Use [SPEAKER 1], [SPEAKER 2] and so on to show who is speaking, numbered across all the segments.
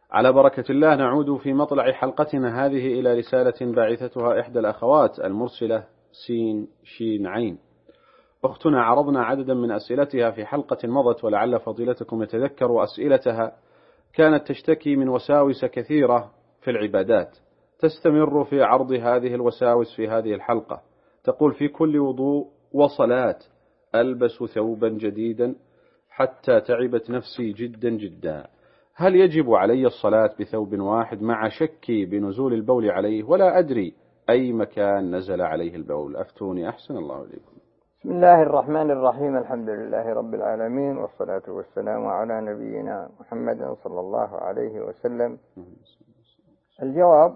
[SPEAKER 1] على بركة الله نعود في مطلع حلقتنا هذه إلى رسالة باعثتها إحدى الأخوات المرسلة سين شين عين. أختنا عرضنا عددا من أسئلتها في حلقة مضت، ولعل فضيلتكم يتذكر أسئلتها. كانت تشتكي من وساوس كثيرة في العبادات، تستمر في عرض هذه الوساوس في هذه الحلقة. تقول: في كل وضوء وصلاة ألبس ثوبا جديدا حتى تعبت نفسي جدا جدا. هل يجب علي الصلاة بثوب واحد مع شكي بنزول البول عليه، ولا أدري أي مكان نزل عليه البول؟ أفتوني أحسن الله إليكم.
[SPEAKER 2] بسم الله الرحمن الرحيم. الحمد لله رب العالمين، والصلاة والسلام على نبينا محمد صلى الله عليه وسلم. الجواب: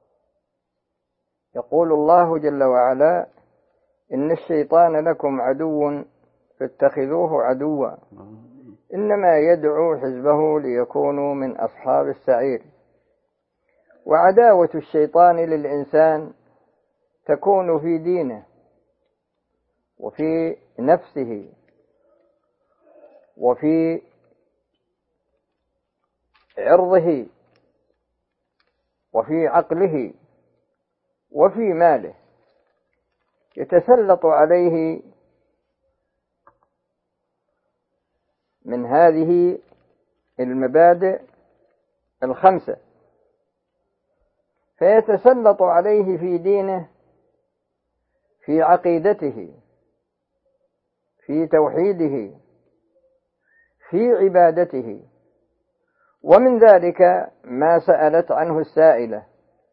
[SPEAKER 2] يقول الله جل وعلا: إن الشيطان لكم عدو فاتخذوه عدوا إنما يدعو حزبه ليكونوا من أصحاب السعير. وعداوة الشيطان للإنسان تكون في دينه وفي نفسه وفي عرضه وفي عقله وفي ماله، يتسلط عليه من هذه المبادئ الخمسة، فيتسلط عليه في دينه، في عقيدته، في توحيده، في عبادته. ومن ذلك ما سألت عنه السائلة،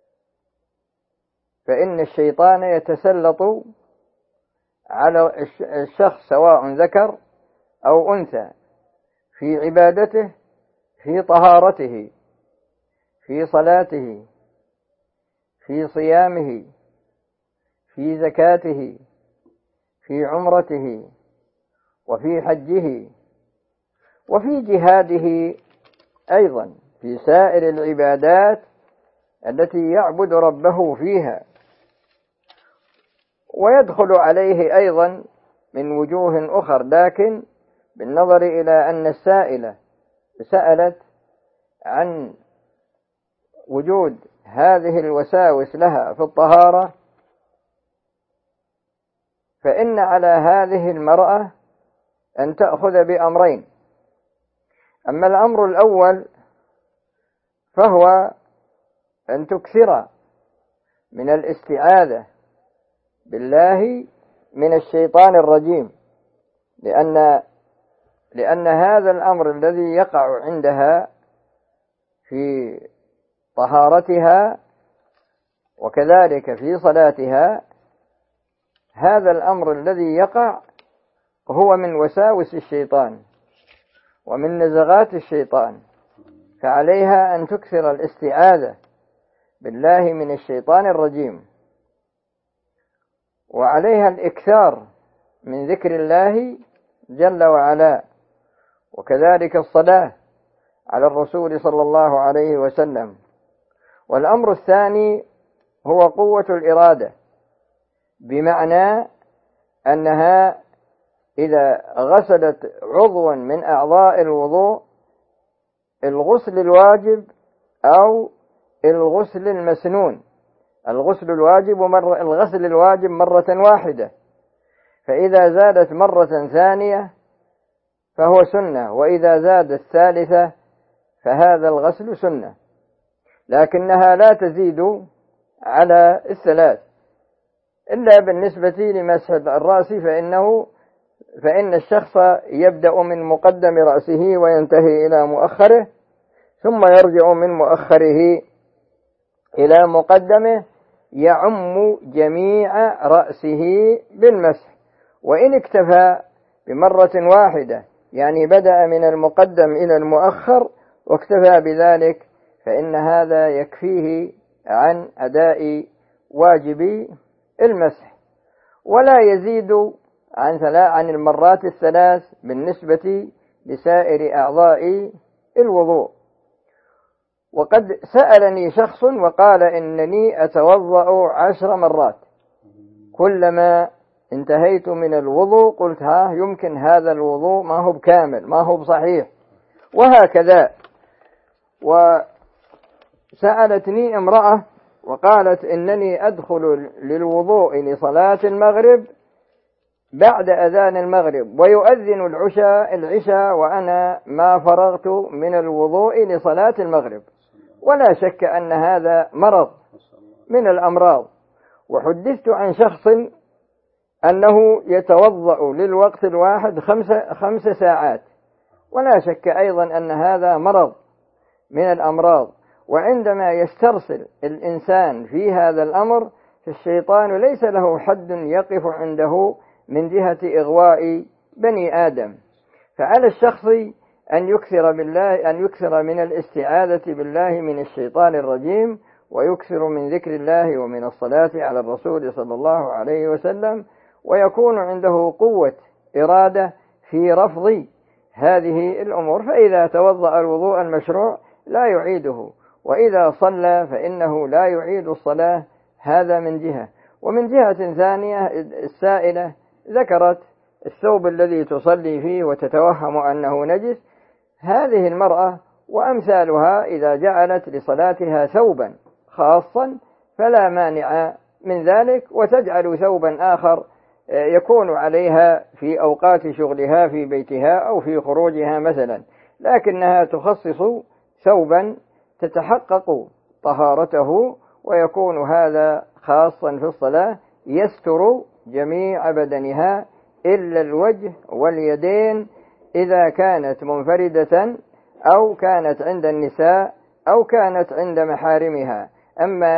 [SPEAKER 2] فإن الشيطان يتسلط على الشخص سواء ذكر أو أنثى في عبادته، في طهارته، في صلاته، في صيامه، في زكاته، في عمرته، وفي حجه، وفي جهاده أيضا، في سائر العبادات التي يعبد ربه فيها. ويدخل عليه أيضا من وجوه أخرى، لكن بالنظر إلى أن السائلة سألت عن وجود هذه الوساوس لها في الطهارة، فإن على هذه المرأة أن تأخذ بأمرين. أما الأمر الأول فهو أن تكثر من الاستعاذة بالله من الشيطان الرجيم، لأن هذا الأمر الذي يقع عندها في طهارتها وكذلك في صلاتها، هذا الأمر الذي يقع هو من وساوس الشيطان ومن نزغات الشيطان، فعليها أن تكثر الاستعاذة بالله من الشيطان الرجيم، وعليها الإكثار من ذكر الله جل وعلا، وكذلك الصلاة على الرسول صلى الله عليه وسلم. والأمر الثاني هو قوة الإرادة، بمعنى أنها إذا غسلت عضوا من أعضاء الوضوء، الغسل الواجب أو الغسل المسنون، الغسل الواجب مرة واحدة، فإذا زادت مرة ثانية فهو سنة، وإذا زادت ثالثة فهذا الغسل سنة، لكنها لا تزيد على الثلاث. إلا بالنسبة لمسح الرأس فإن الشخص يبدأ من مقدم رأسه وينتهي إلى مؤخره، ثم يرجع من مؤخره إلى مقدمه، يعم جميع رأسه بالمسح. وإن اكتفى بمرة واحدة، يعني بدأ من المقدم إلى المؤخر واكتفى بذلك، فإن هذا يكفيه عن أداء واجب المسح، ولا يزيد عن المرات الثلاث بالنسبة لسائر أعضاء الوضوء. وقد سألني شخص وقال إنني أتوضأ 10 مرات، كلما انتهيت من الوضوء قلت يمكن هذا الوضوء ما هو بكامل، ما هو بصحيح، وهكذا. سألتني امرأة وقالت إنني أدخل للوضوء لصلاة المغرب بعد أذان المغرب ويؤذن العشاء وأنا ما فرغت من الوضوء لصلاة المغرب، ولا شك أن هذا مرض من الأمراض. وحدثت عن شخص أنه يتوضأ للوقت الواحد 5 ساعات، ولا شك أيضا أن هذا مرض من الأمراض. وعندما يسترسل الإنسان في هذا الأمر فالشيطان ليس له حد يقف عنده من جهة إغواء بني آدم. فعلى الشخص أن يكثر من الاستعاذة بالله من الشيطان الرجيم، ويكثر من ذكر الله ومن الصلاة على الرسول صلى الله عليه وسلم، ويكون عنده قوة إرادة في رفض هذه الأمور. فإذا توضأ الوضوء المشروع لا يعيده، وإذا صلى فإنه لا يعيد الصلاة. هذا من جهة. ومن جهة ثانية السائلة ذكرت الثوب الذي تصلي فيه وتتوهم أنه نجس. هذه المرأة وأمثالها إذا جعلت لصلاتها ثوبا خاصا فلا مانع من ذلك، وتجعل ثوبا آخر يكون عليها في أوقات شغلها في بيتها أو في خروجها مثلا، لكنها تخصص ثوبا تتحقق طهارته، ويكون هذا خاصا في الصلاة يستر جميع بدنها إلا الوجه واليدين إذا كانت منفردة أو كانت عند النساء أو كانت عند محارمها. أما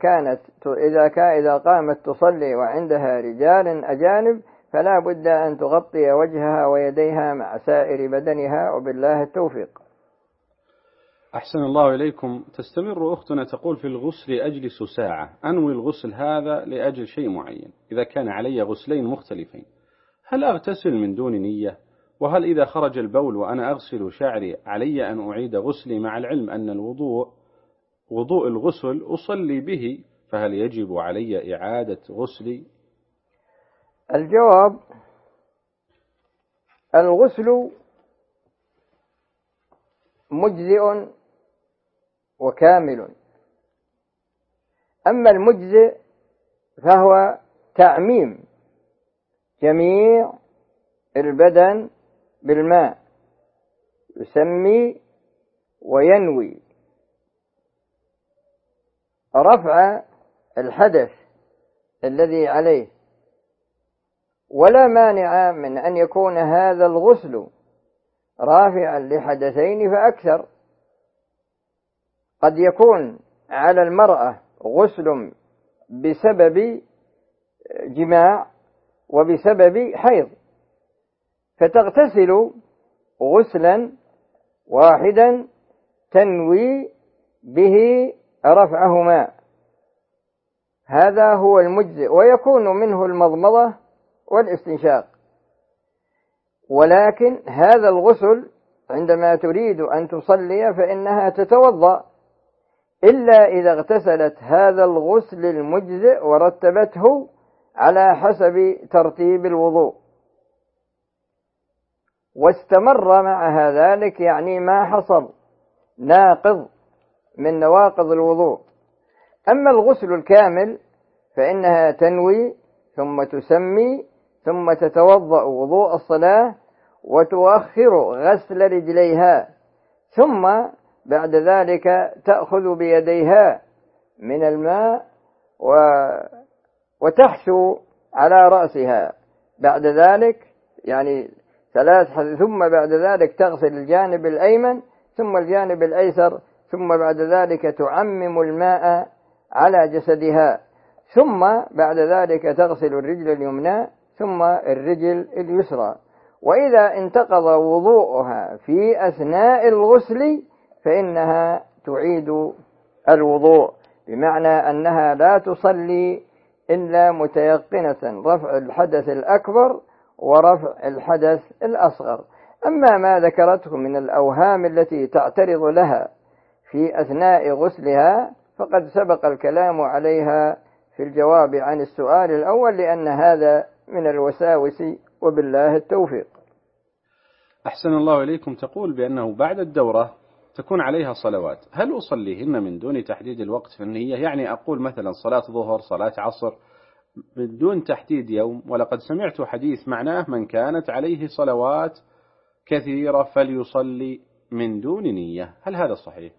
[SPEAKER 2] إذا قامت تصلي وعندها رجال أجانب فلا بد أن تغطي وجهها ويديها مع سائر بدنها، وبالله التوفيق.
[SPEAKER 1] أحسن الله إليكم. تستمر أختنا تقول: في الغسل أجلس ساعة، أنوي الغسل هذا لأجل شيء معين، إذا كان علي غسلين مختلفين هل أغتسل من دون نية؟ وهل إذا خرج البول وأنا أغسل شعري علي أن أعيد غسلي، مع العلم أن وضوء الغسل أصلي به، فهل يجب علي إعادة غسلي؟
[SPEAKER 2] الجواب: الغسل مجزئ وكامل. أما المجزئ فهو تعميم جميع البدن بالماء، يسمي وينوي رفع الحدث الذي عليه، ولا مانع من أن يكون هذا الغسل رافعا لحدثين فأكثر. قد يكون على المرأة غسل بسبب جماع وبسبب حيض، فتغتسل غسلا واحدا تنوي به رفعهما، هذا هو المجزئ، ويكون منه المضمضة والاستنشاق. ولكن هذا الغسل عندما تريد أن تصلي فإنها تتوضأ، إلا إذا اغتسلت هذا الغسل المجزئ ورتبته على حسب ترتيب الوضوء واستمر معها ذلك، يعني ما حصل ناقض من نواقض الوضوء. أما الغسل الكامل فإنها تنوي ثم تسمي ثم تتوضأ وضوء الصلاة وتؤخر غسل رجليها، ثم بعد ذلك تأخذ بيديها من الماء وتحشو على رأسها، بعد ذلك يعني 3، ثم بعد ذلك تغسل الجانب الأيمن ثم الجانب الأيسر، ثم بعد ذلك تعمم الماء على جسدها، ثم بعد ذلك تغسل الرجل اليمنى ثم الرجل اليسرى. وإذا انتقض وضوءها في أثناء الغسل فإنها تعيد الوضوء، بمعنى أنها لا تصلي إلا متيقنة رفع الحدث الأكبر ورفع الحدث الأصغر. أما ما ذكرته من الأوهام التي تعترض لها في أثناء غسلها فقد سبق الكلام عليها في الجواب عن السؤال الأول، لأن هذا من الوساوس، وبالله التوفيق.
[SPEAKER 1] أحسن الله إليكم. تقول بأنه بعد الدورة تكون عليها صلوات، هل أصليهن من دون تحديد الوقت في النية؟ يعني أقول مثلا صلاة ظهر، صلاة عصر، بدون تحديد يوم. ولقد سمعت حديث معناه من كانت عليه صلوات كثيرة فليصلي من دون نية، هل هذا صحيح؟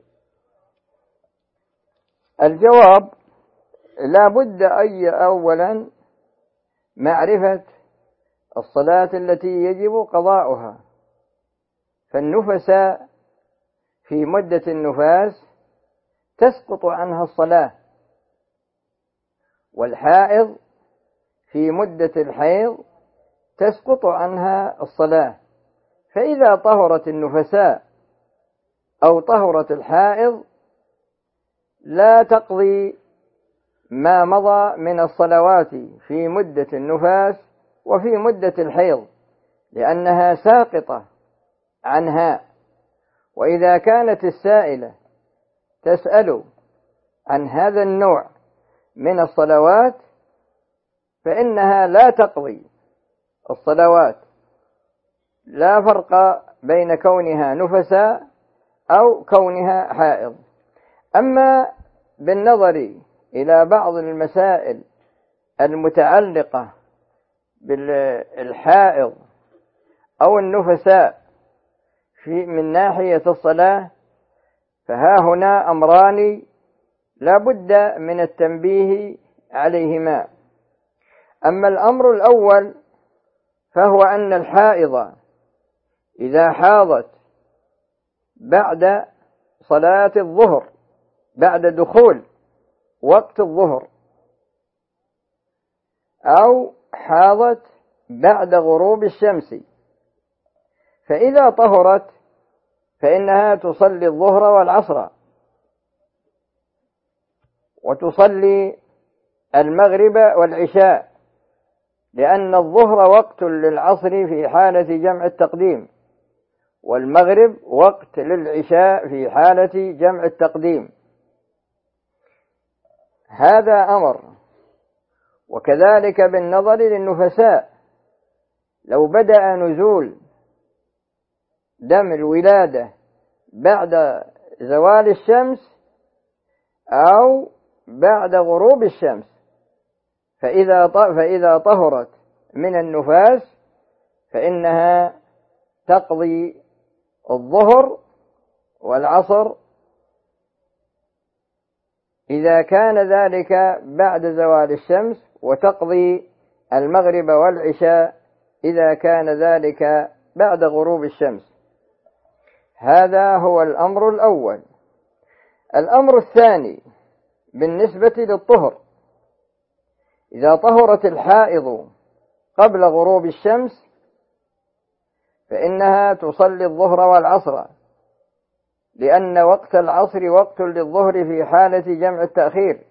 [SPEAKER 2] الجواب: لا بد أولا معرفة الصلاة التي يجب قضاؤها، فالنفساء في مدة النفاس تسقط عنها الصلاة، والحائض في مدة الحيض تسقط عنها الصلاة. فإذا طهرت النفساء أو طهرت الحائض لا تقضي ما مضى من الصلوات في مدة النفاس وفي مدة الحيض، لأنها ساقطة عنها. وإذا كانت السائلة تسأل عن هذا النوع من الصلوات فإنها لا تقضي الصلوات، لا فرق بين كونها نفساء أو كونها حائض. أما بالنظر إلى بعض المسائل المتعلقة بالحائض أو النفساء من ناحية الصلاة، فها هنا أمران لا بد من التنبيه عليهما. أما الأمر الأول فهو أن الحائض إذا حاضت بعد صلاة الظهر، بعد دخول وقت الظهر، أو حاضت بعد غروب الشمس، فإذا طهرت فإنها تصلي الظهر والعصر وتصلي المغرب والعشاء، لأن الظهر وقت للعصر في حالة جمع التقديم، والمغرب وقت للعشاء في حالة جمع التقديم. هذا أمر. وكذلك بالنظر للنفساء، لو بدأ نزول دم الولادة بعد زوال الشمس أو بعد غروب الشمس، فإذا طهرت من النفاس فإنها تقضي الظهر والعصر إذا كان ذلك بعد زوال الشمس، وتقضي المغرب والعشاء إذا كان ذلك بعد غروب الشمس. هذا هو الأمر الأول. الأمر الثاني بالنسبة للطهر: إذا طهرت الحائض قبل غروب الشمس فإنها تصلي الظهر والعصر، لأن وقت العصر وقت للظهر في حالة جمع التأخير.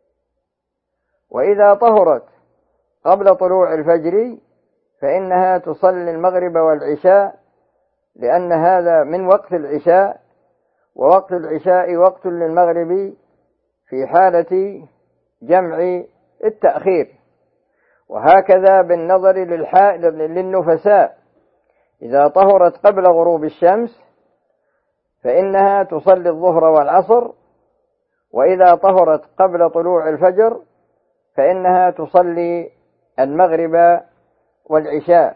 [SPEAKER 2] وإذا طهرت قبل طلوع الفجر فإنها تصلي المغرب والعشاء، لأن هذا من وقت العشاء، ووقت العشاء وقت للمغرب في حالة جمع التأخير. وهكذا بالنظر للنفساء: إذا طهرت قبل غروب الشمس فإنها تصلي الظهر والعصر، وإذا طهرت قبل طلوع الفجر فإنها تصلي المغرب والعشاء.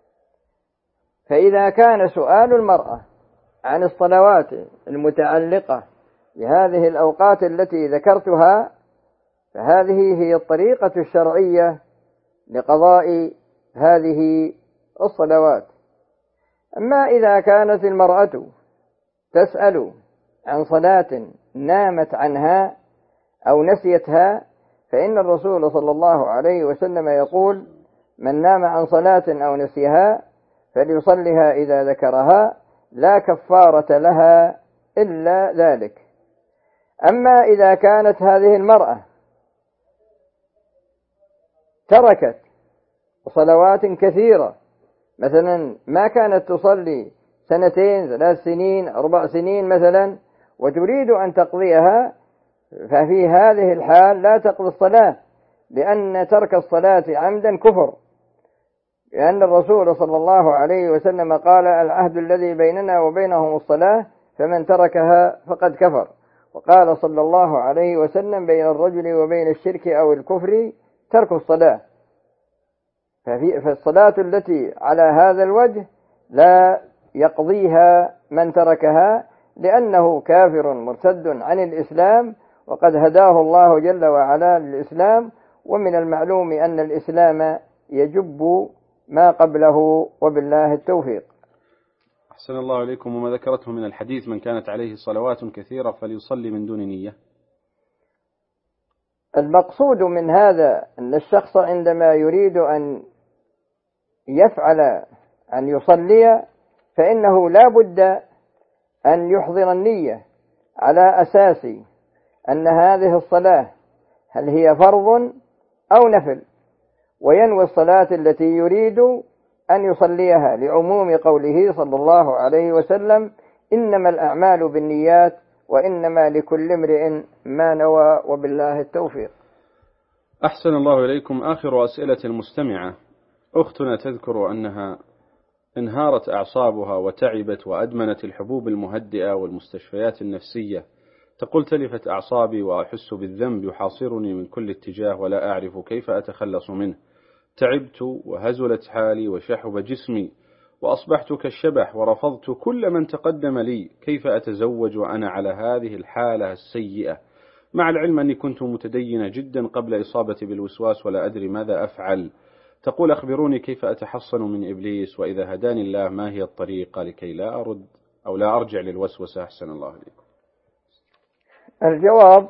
[SPEAKER 2] فإذا كان سؤال المرأة عن الصلوات المتعلقة بهذه الأوقات التي ذكرتها، فهذه هي الطريقة الشرعية لقضاء هذه الصلوات. أما إذا كانت المرأة تسأل عن صلاة نامت عنها أو نسيتها، فإن الرسول صلى الله عليه وسلم يقول: من نام عن صلاة أو نسيها فليصلها إذا ذكرها، لا كفارة لها إلا ذلك. أما إذا كانت هذه المرأة تركت صلوات كثيرة، مثلا ما كانت تصلي 2 3 سنين 4 سنين مثلا، وتريد أن تقضيها، ففي هذه الحال لا تقضي الصلاة، لأن ترك الصلاة عمدا كفر، لأن الرسول صلى الله عليه وسلم قال: العهد الذي بيننا وبينهم الصلاة، فمن تركها فقد كفر. وقال صلى الله عليه وسلم: بين الرجل وبين الشرك أو الكفر ترك الصلاة. فالصلاة التي على هذا الوجه لا يقضيها من تركها، لأنه كافر مرتد عن الإسلام، وقد هداه الله جل وعلا للإسلام، ومن المعلوم أن الإسلام يجب ما قبله، وبالله التوفيق.
[SPEAKER 1] أحسن الله إليكم. وما ذكرته من الحديث: من كانت عليه صلوات كثيرة فليصلي من دون نية.
[SPEAKER 2] المقصود من هذا أن الشخص عندما يريد أن يفعل أن يصلي فإنه لا بد أن يحضر النية على أساس أن هذه الصلاة هل هي فرض أو نفل، وينوي الصلاة التي يريد أن يصليها، لعموم قوله صلى الله عليه وسلم: إنما الأعمال بالنيات وإنما لكل امرئ ما نوى، وبالله التوفيق.
[SPEAKER 1] أحسن الله إليكم. آخر أسئلة المستمعة: أختنا تذكر أنها انهارت أعصابها وتعبت وأدمنت الحبوب المهدئة والمستشفيات النفسية. تقول: تلفت أعصابي وأحس بالذنب يحاصرني من كل اتجاه ولا أعرف كيف أتخلص منه. تعبت وهزلت حالي وشحب جسمي وأصبحت كالشبح ورفضت كل من تقدم لي. كيف أتزوج وأنا على هذه الحالة السيئة، مع العلم أني كنت متدينة جدا قبل إصابتي بالوسواس ولا أدري ماذا أفعل. تقول: أخبروني كيف أتحصن من إبليس، وإذا هداني الله ما هي الطريقة لكي لا أرد أو لا أرجع للوسوسة؟ أحسن الله إليكم.
[SPEAKER 2] الجواب: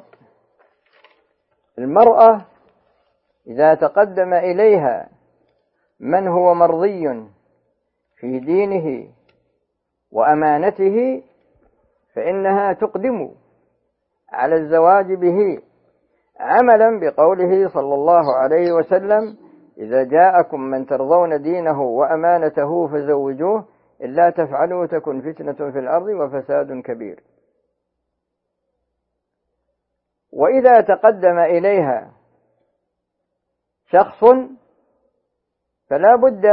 [SPEAKER 2] المرأة إذا تقدم إليها من هو مرضي في دينه وأمانته فإنها تقدم على الزواج به، عملا بقوله صلى الله عليه وسلم: إذا جاءكم من ترضون دينه وأمانته فزوجوه، إلا تفعلوا تكن فتنة في الأرض وفساد كبير. وإذا تقدم إليها شخص فلا بد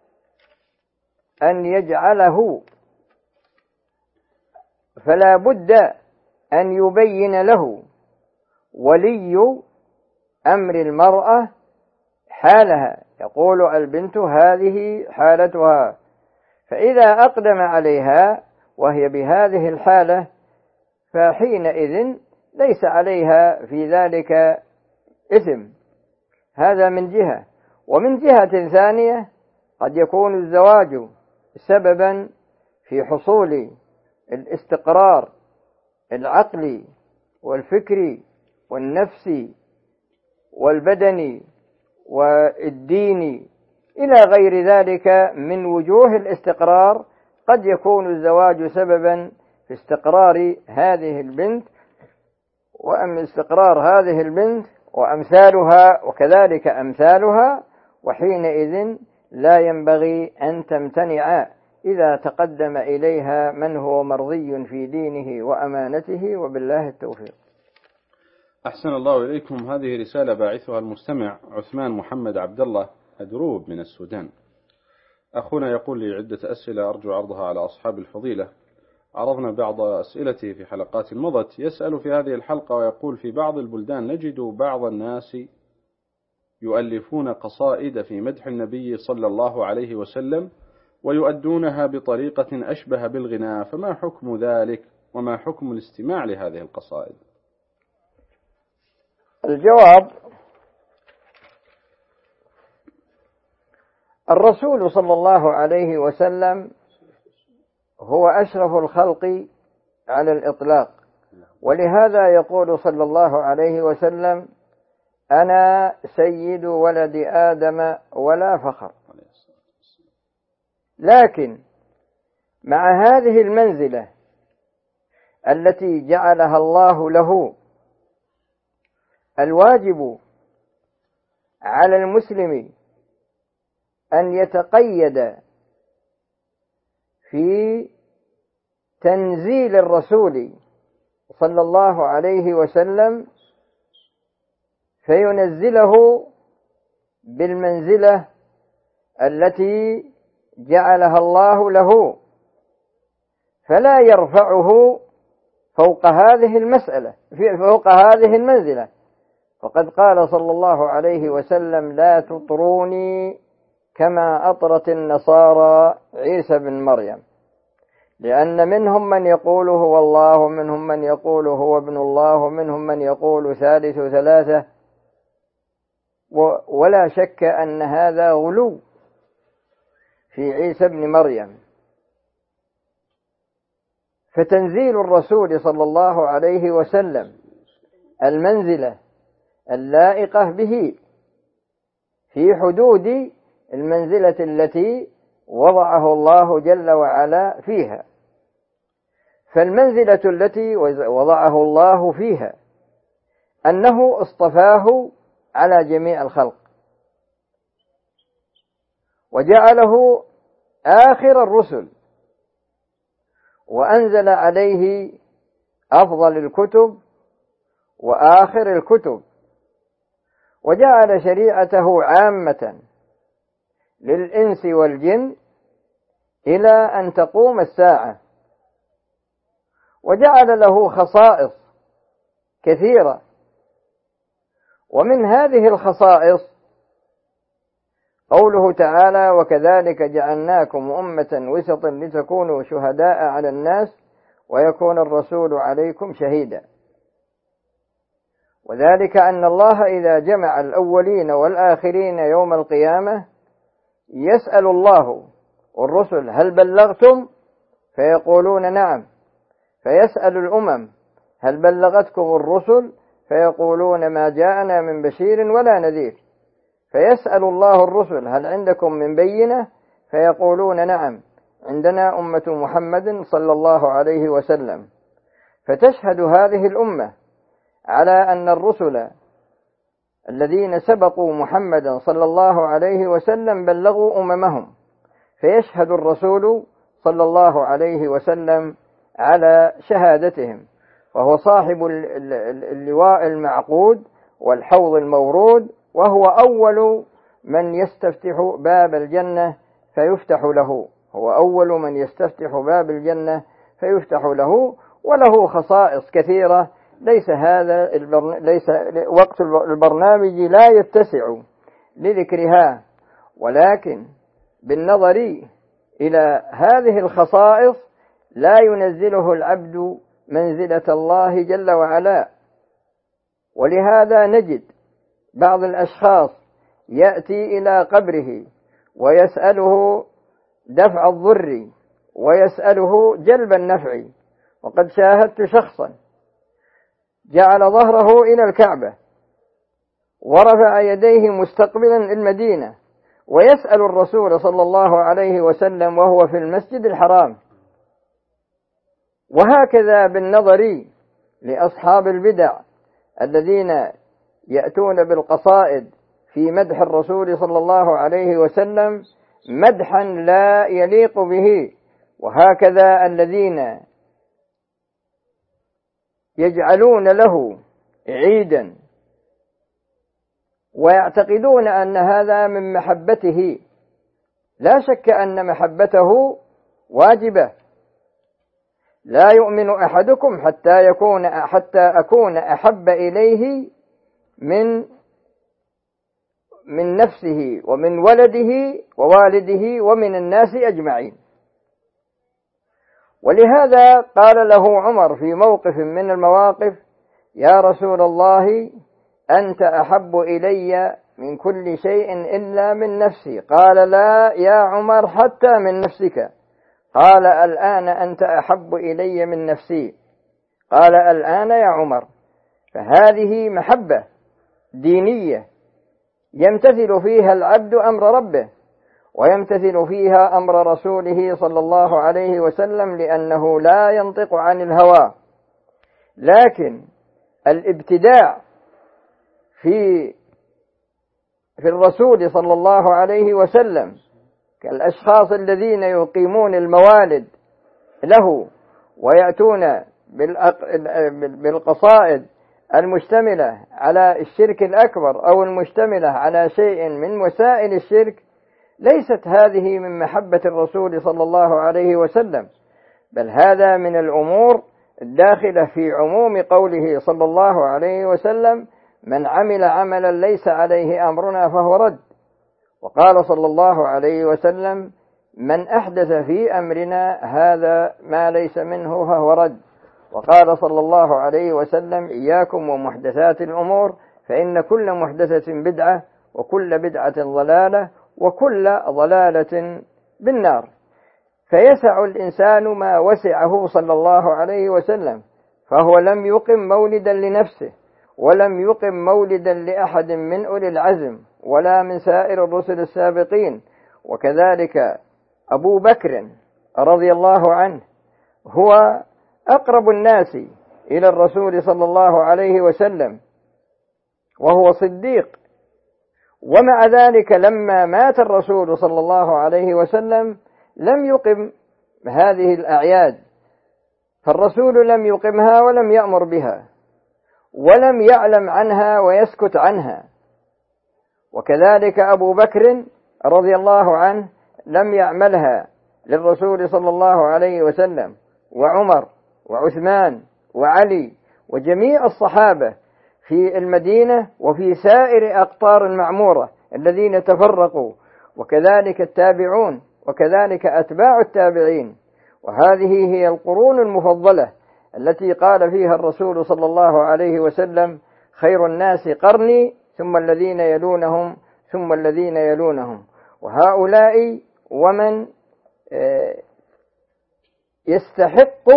[SPEAKER 2] أن يبين له ولي أمر المرأة حالها، يقول: البنت هذه حالتها، فإذا أقدم عليها وهي بهذه الحالة فحينئذ ليس عليها في ذلك إثم. هذا من جهة. ومن جهة ثانية قد يكون الزواج سببا في حصول الاستقرار العقلي والفكري والنفسي والبدني والديني إلى غير ذلك من وجوه الاستقرار. قد يكون الزواج سببا في استقرار هذه البنت وأمثالها وكذلك أمثالها، وحينئذ لا ينبغي أن تمتنع إذا تقدم إليها من هو مرضي في دينه وأمانته، وبالله التوفيق.
[SPEAKER 1] أحسن الله إليكم. هذه رسالة باعثها المستمع عثمان محمد عبد الله أدروب من السودان. أخونا يقول لي عدة أسئلة أرجو عرضها على أصحاب الفضيلة. عرضنا بعض أسئلته في حلقات مضت. يسأل في هذه الحلقة ويقول: في بعض البلدان نجد بعض الناس يؤلفون قصائد في مدح النبي صلى الله عليه وسلم ويؤدونها بطريقة أشبه بالغناء، فما حكم ذلك وما حكم الاستماع لهذه القصائد؟
[SPEAKER 2] الجواب: الرسول صلى الله عليه وسلم هو أشرف الخلق على الإطلاق، ولهذا يقول صلى الله عليه وسلم: أنا سيد ولد آدم ولا فخر. لكن مع هذه المنزلة التي جعلها الله له، الواجب على المسلم أن يتقيد في تنزيل الرسول صلى الله عليه وسلم، فينزله بالمنزلة التي جعلها الله له، فلا يرفعه فوق هذه المسألة، فوق هذه المنزلة. فقد قال صلى الله عليه وسلم: لا تطروني كما أطرت النصارى عيسى بن مريم، لأن منهم من يقول هو الله، ومنهم من يقول هو ابن الله، ومنهم من يقول ثالث ثلاثة، ولا شك أن هذا غلو في عيسى بن مريم. فتنزيل الرسول صلى الله عليه وسلم المنزلة اللائقة به في حدود المنزلة التي وضعه الله جل وعلا فيها. فالمنزلة التي وضعه الله فيها أنه اصطفاه على جميع الخلق، وجعله آخر الرسل، وأنزل عليه أفضل الكتب وآخر الكتب، وجعل شريعته عامة للإنس والجن إلى أن تقوم الساعة، وجعل له خصائص كثيرة. ومن هذه الخصائص قوله تعالى: وكذلك جعلناكم أمة وسطا لتكونوا شهداء على الناس ويكون الرسول عليكم شهيدا. وذلك أن الله إذا جمع الأولين والآخرين يوم القيامة يسأل الله والرسل: هل بلغتم؟ فيقولون نعم. فيسأل الأمم: هل بلغتكم الرسل؟ فيقولون ما جاءنا من بشير ولا نذير. فيسأل الله الرسل: هل عندكم من بينة؟ فيقولون نعم، عندنا أمة محمد صلى الله عليه وسلم. فتشهد هذه الأمة على أن الرسل الذين سبقوا محمدا صلى الله عليه وسلم بلغوا أممهم، فيشهد الرسول صلى الله عليه وسلم على شهادتهم، وهو صاحب اللواء المعقود والحوض المورود، وهو أول من يستفتح باب الجنة فيفتح له، هو أول من يستفتح باب الجنة فيفتح له. وله خصائص كثيرة ليس وقت البرنامج لا يتسع لذكرها، ولكن بالنظر إلى هذه الخصائص لا ينزله العبد منزلة الله جل وعلا. ولهذا نجد بعض الأشخاص يأتي إلى قبره ويسأله دفع الضر ويسأله جلب النفع. وقد شاهدت شخصا جعل ظهره إلى الكعبة ورفع يديه مستقبلا المدينة ويسأل الرسول صلى الله عليه وسلم وهو في المسجد الحرام. وهكذا بالنظر لأصحاب البدع الذين يأتون بالقصائد في مدح الرسول صلى الله عليه وسلم مدحا لا يليق به. وهكذا الذين يجعلون له عيدا ويعتقدون أن هذا من محبته. لا شك أن محبته واجبة. لا يؤمن أحدكم حتى أكون أحب إليه من نفسه ومن ولده ووالده ومن الناس أجمعين. ولهذا قال له عمر في موقف من المواقف: يا رسول الله، أنت أحب إلي من كل شيء إلا من نفسي. قال: لا يا عمر، حتى من نفسك. قال: الآن أنت أحب إلي من نفسي. قال: الآن يا عمر. فهذه محبة دينية يمتثل فيها العبد أمر ربه ويمتثل فيها أمر رسوله صلى الله عليه وسلم، لأنه لا ينطق عن الهوى. لكن الابتداع في الرسول صلى الله عليه وسلم كالأشخاص الذين يقيمون الموالد له ويأتون بالقصائد المشتملة على الشرك الأكبر أو المشتملة على شيء من وسائل الشرك، ليست هذه من محبة الرسول صلى الله عليه وسلم، بل هذا من الأمور الداخلة في عموم قوله صلى الله عليه وسلم: من عمل عملا ليس عليه أمرنا فهو رد. وقال صلى الله عليه وسلم: من أحدث في أمرنا هذا ما ليس منه فهو رد. وقال صلى الله عليه وسلم: إياكم ومحدثات الأمور فإن كل محدثة بدعة وكل بدعة ضلالة وكل ضلالة بالنار. فيسع الإنسان ما وسعه صلى الله عليه وسلم، فهو لم يقم مولدا لنفسه ولم يقم مولدا لأحد من أولي العزم ولا من سائر الرسل السابقين. وكذلك أبو بكر رضي الله عنه هو أقرب الناس إلى الرسول صلى الله عليه وسلم وهو صديق، ومع ذلك لما مات الرسول صلى الله عليه وسلم لم يقم هذه الأعياد، فالرسول لم يقمها ولم يأمر بها ولم يعلم عنها ويسكت عنها. وكذلك أبو بكر رضي الله عنه لم يعملها للرسول صلى الله عليه وسلم، وعمر وعثمان وعلي وجميع الصحابة في المدينة وفي سائر أقطار المعمورة الذين تفرقوا، وكذلك التابعون وكذلك أتباع التابعين. وهذه هي القرون المفضلة التي قال فيها الرسول صلى الله عليه وسلم: خير الناس قرني ثم الذين يلونهم ثم الذين يلونهم. وهؤلاء ومن يستحق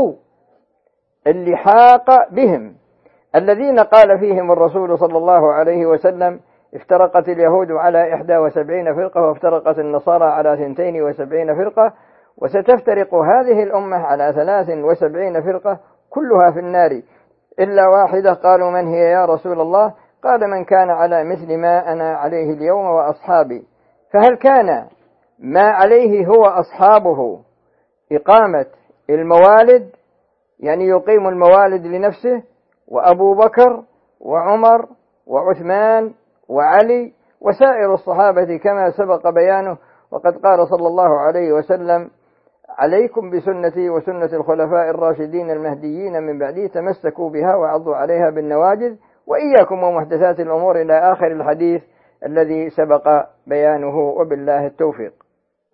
[SPEAKER 2] اللحاق بهم الذين قال فيهم الرسول صلى الله عليه وسلم: افترقت اليهود على 71 فرقة وافترقت النصارى على 72 فرقة وستفترق هذه الأمة على 73 فرقة كلها في النار إلا واحدة. قالوا: من هي يا رسول الله؟ قال: من كان على مثل ما أنا عليه اليوم وأصحابي. فهل كان ما عليه هو أصحابه إقامة الموالد، يعني يقيم الموالد لنفسه، وأبو بكر وعمر وعثمان وعلي وسائر الصحابة كما سبق بيانه؟ وقد قال صلى الله عليه وسلم: عليكم بسنتي وسنة الخلفاء الراشدين المهديين من بعدي، تمسكوا بها وعضوا عليها بالنواجذ، وإياكم ومحدثات الأمور، إلى آخر الحديث الذي سبق بيانه، وبالله التوفيق.